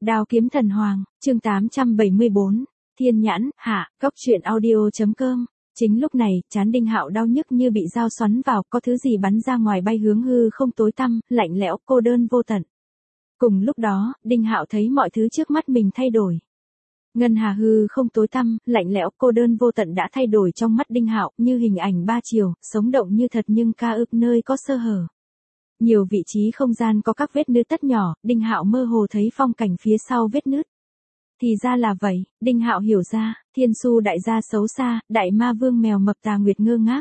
Đao kiếm thần hoàng, chương 874, Thiên nhãn, hạ, Cốc truyện audio.com. Chính lúc này, trán Đinh Hạo đau nhức như bị dao xoắn vào, có thứ gì bắn ra ngoài bay hướng hư không tối tăm, lạnh lẽo, cô đơn vô tận. Cùng lúc đó, Đinh Hạo thấy mọi thứ trước mắt mình thay đổi. Ngân hà hư không tối tăm, lạnh lẽo, cô đơn vô tận đã thay đổi trong mắt Đinh Hạo, như hình ảnh ba chiều, sống động như thật nhưng ca ức nơi có sơ hở. Nhiều vị trí không gian có các vết nứt tất nhỏ, Đinh Hạo mơ hồ thấy phong cảnh phía sau vết nứt. Thì ra là vậy, Đinh Hạo hiểu ra, Thiên Su đại gia xấu xa, đại ma vương mèo mập Tà Nguyệt ngơ ngác.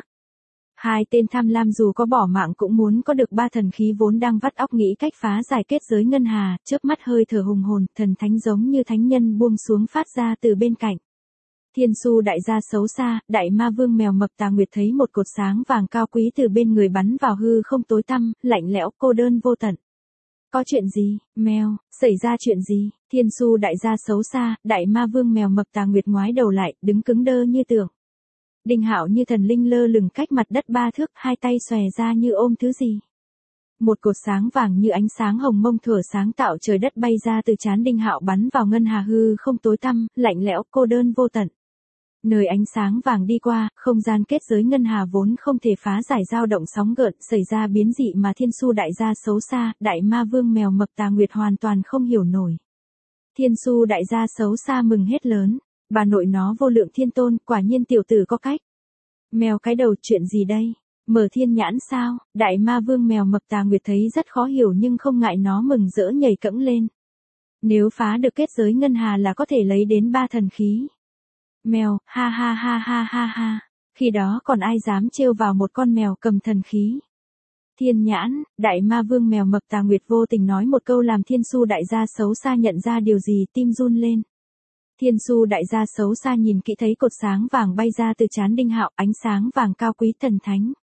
Hai tên tham lam dù có bỏ mạng cũng muốn có được ba thần khí vốn đang vắt óc nghĩ cách phá giải kết giới ngân hà, chớp mắt hơi thở hùng hồn, thần thánh giống như thánh nhân buông xuống phát ra từ bên cạnh. Thiên Su đại gia xấu xa, đại ma vương mèo mập Tà Nguyệt thấy một cột sáng vàng cao quý từ bên người bắn vào hư không tối tăm, lạnh lẽo, cô đơn vô tận. Có chuyện gì, mèo, xảy ra chuyện gì? Thiên Su đại gia xấu xa, đại ma vương mèo mập Tà Nguyệt ngoái đầu lại, đứng cứng đơ như tượng. Đinh Hạo như thần linh lơ lửng cách mặt đất 3 thước, hai tay xòe ra như ôm thứ gì. Một cột sáng vàng như ánh sáng hồng mông thửa sáng tạo trời đất bay ra từ trán Đinh Hạo bắn vào ngân hà hư không tối tăm, lạnh lẽo, cô đơn vô tận. Nơi ánh sáng vàng đi qua, không gian kết giới ngân hà vốn không thể phá giải dao động sóng gợn, xảy ra biến dị mà Thiên Su đại gia xấu xa, đại ma vương mèo mập Tà Nguyệt hoàn toàn không hiểu nổi. Thiên Su đại gia xấu xa mừng hết lớn, bà nội nó vô lượng thiên tôn, quả nhiên tiểu tử có cách. Mèo cái đầu, chuyện gì đây? Mở thiên nhãn sao? Đại ma vương mèo mập Tà Nguyệt thấy rất khó hiểu nhưng không ngại, nó mừng rỡ nhảy cẫng lên. Nếu phá được kết giới ngân hà là có thể lấy đến 3 thần khí. Mèo, ha ha ha ha ha ha. Khi đó còn ai dám trêu vào một con mèo cầm thần khí. Thiên nhãn, đại ma vương mèo mập Tà Nguyệt vô tình nói một câu làm Thiên Su đại gia xấu xa nhận ra điều gì, tim run lên. Thiên Su đại gia xấu xa nhìn kỹ thấy cột sáng vàng bay ra từ trán Đinh Hạo, ánh sáng vàng cao quý thần thánh.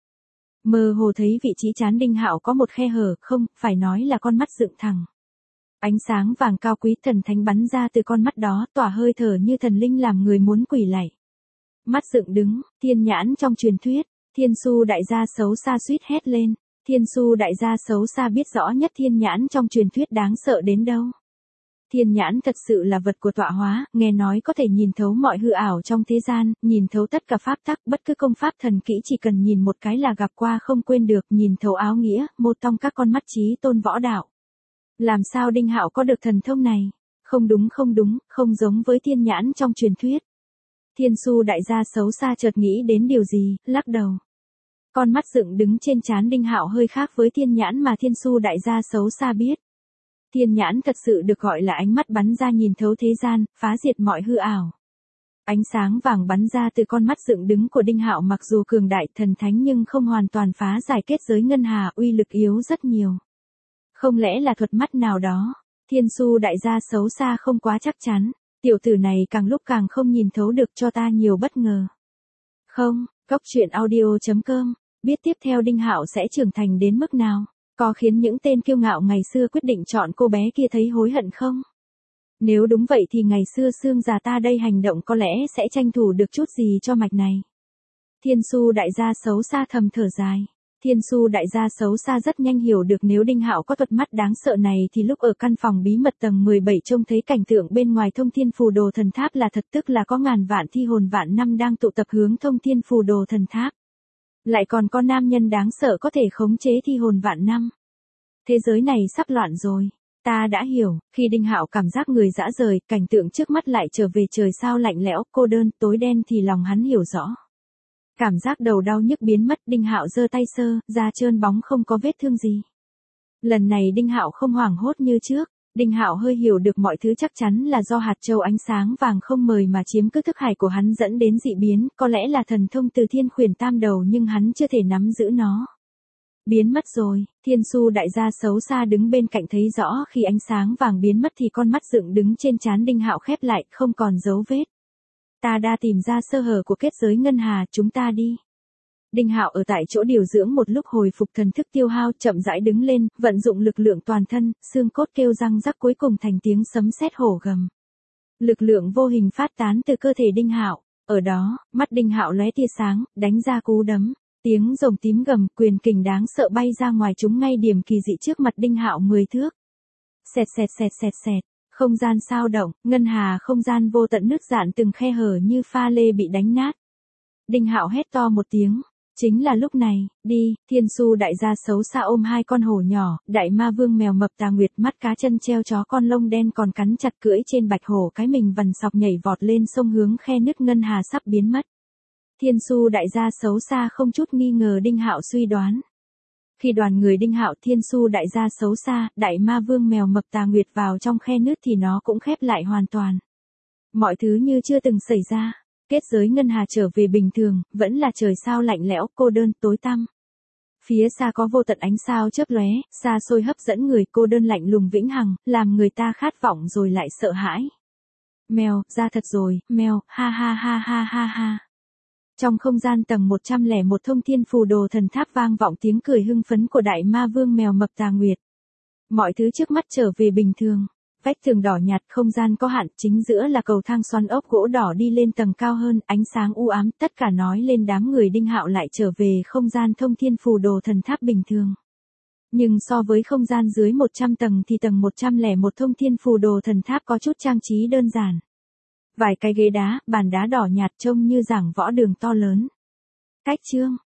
Mơ hồ thấy vị trí trán Đinh Hạo có một khe hở, không, phải nói là con mắt dựng thẳng. Ánh sáng vàng cao quý thần thánh bắn ra từ con mắt đó, tỏa hơi thở như thần linh làm người muốn quỳ lạy. Mắt dựng đứng, thiên nhãn trong truyền thuyết, Thiên Su đại gia xấu xa suýt hét lên. Thiên Su đại gia xấu xa biết rõ nhất thiên nhãn trong truyền thuyết đáng sợ đến đâu. Thiên nhãn thật sự là vật của tọa hóa, nghe nói có thể nhìn thấu mọi hư ảo trong thế gian, nhìn thấu tất cả pháp tắc, bất cứ công pháp thần kỹ chỉ cần nhìn một cái là gặp qua không quên được, nhìn thấu áo nghĩa, một trong các con mắt trí tôn võ đạo. Làm sao Đinh Hạo có được thần thông này? Không đúng, không giống với thiên nhãn trong truyền thuyết. Thiên Su đại gia xấu xa chợt nghĩ đến điều gì, lắc đầu. Con mắt dựng đứng trên trán Đinh Hạo hơi khác với thiên nhãn mà Thiên Su đại gia xấu xa biết. Thiên nhãn thật sự được gọi là ánh mắt bắn ra nhìn thấu thế gian, phá diệt mọi hư ảo. Ánh sáng vàng bắn ra từ con mắt dựng đứng của Đinh Hạo mặc dù cường đại thần thánh nhưng không hoàn toàn phá giải kết giới ngân hà, uy lực yếu rất nhiều. Không lẽ là thuật mắt nào đó? Thiên Su đại gia xấu xa không quá chắc chắn. Tiểu tử này càng lúc càng không nhìn thấu được, cho ta nhiều bất ngờ. Không, Cốc truyện audio.com. Biết tiếp theo Đinh Hạo sẽ trưởng thành đến mức nào? Có khiến những tên kiêu ngạo ngày xưa quyết định chọn cô bé kia thấy hối hận không? Nếu đúng vậy thì ngày xưa xương già ta đây hành động có lẽ sẽ tranh thủ được chút gì cho mạch này. Thiên Su đại gia xấu xa thầm thở dài. Thiên Su đại gia xấu xa rất nhanh hiểu được nếu Đinh Hạo có thuật mắt đáng sợ này thì lúc ở căn phòng bí mật tầng 17 trông thấy cảnh tượng bên ngoài Thông Thiên Phù Đồ Thần Tháp là thật, tức là có ngàn vạn thi hồn vạn năm đang tụ tập hướng Thông Thiên Phù Đồ Thần Tháp. Lại còn có nam nhân đáng sợ có thể khống chế thi hồn vạn năm. Thế giới này sắp loạn rồi. Ta đã hiểu, khi Đinh Hạo cảm giác người dã rời, cảnh tượng trước mắt lại trở về trời sao lạnh lẽo, cô đơn, tối đen thì lòng hắn hiểu rõ. Cảm giác đầu đau nhức biến mất, Đinh Hạo giơ tay sơ, da trơn bóng không có vết thương gì. Lần này Đinh Hạo không hoảng hốt như trước, Đinh Hạo hơi hiểu được mọi thứ chắc chắn là do hạt châu ánh sáng vàng không mời mà chiếm cứ thức hải của hắn dẫn đến dị biến, có lẽ là thần thông từ Thiên Khuyển Tam Đầu nhưng hắn chưa thể nắm giữ nó. Biến mất rồi, Thiên Su đại gia xấu xa đứng bên cạnh thấy rõ khi ánh sáng vàng biến mất thì con mắt dựng đứng trên trán Đinh Hạo khép lại, không còn dấu vết. Ta đã tìm ra sơ hở của kết giới ngân hà, chúng ta đi. Đinh Hạo ở tại chỗ điều dưỡng một lúc hồi phục thần thức tiêu hao, chậm rãi đứng lên, vận dụng lực lượng toàn thân, xương cốt kêu răng rắc cuối cùng thành tiếng sấm sét hổ gầm. Lực lượng vô hình phát tán từ cơ thể Đinh Hạo, ở đó, mắt Đinh Hạo lóe tia sáng, đánh ra cú đấm. Tiếng rồng tím gầm, quyền kình đáng sợ bay ra ngoài trúng ngay điểm kỳ dị trước mặt Đinh Hạo 10 thước. Xẹt xẹt xẹt xẹt xẹt, Không gian sao động, ngân hà không gian vô tận nứt dạn từng khe hở như pha lê bị đánh nát. Đinh Hạo hét to một tiếng. Chính là lúc này, đi, Thiên Su đại gia xấu xa ôm hai con hổ nhỏ, đại ma vương mèo mập Tà Nguyệt mắt cá chân treo chó con lông đen còn cắn chặt cưỡi trên bạch hổ cái mình vằn sọc nhảy vọt lên sông hướng khe nứt ngân hà sắp biến mất. Thiên Su đại gia xấu xa không chút nghi ngờ Đinh Hạo suy đoán. Khi đoàn người Đinh Hạo Thiên Su đại gia xấu xa, đại ma vương mèo mập Tà Nguyệt vào trong khe nứt thì nó cũng khép lại hoàn toàn. Mọi thứ như chưa từng xảy ra. Kết giới ngân hà trở về bình thường, vẫn là trời sao lạnh lẽo, cô đơn, tối tăm. Phía xa có vô tận ánh sao chớp lóe, xa xôi hấp dẫn người, cô đơn lạnh lùng vĩnh hằng, làm người ta khát vọng rồi lại sợ hãi. Mèo, ra thật rồi, mèo, ha ha ha ha ha ha. Trong không gian tầng 101 Thông Thiên Phù Đồ Thần Tháp vang vọng tiếng cười hưng phấn của đại ma vương mèo mập Tà Nguyệt. Mọi thứ trước mắt trở về bình thường. Vách tường đỏ nhạt, không gian có hạn, chính giữa là cầu thang xoắn ốc gỗ đỏ đi lên tầng cao hơn, ánh sáng u ám, tất cả nói lên đám người Đinh Hạo lại trở về không gian Thông Thiên Phù Đồ Thần Tháp bình thường. Nhưng so với không gian dưới 100 tầng thì tầng 101 Thông Thiên Phù Đồ Thần Tháp có chút trang trí đơn giản. Vài cái ghế đá, bàn đá đỏ nhạt trông như giảng võ đường to lớn. Cách chương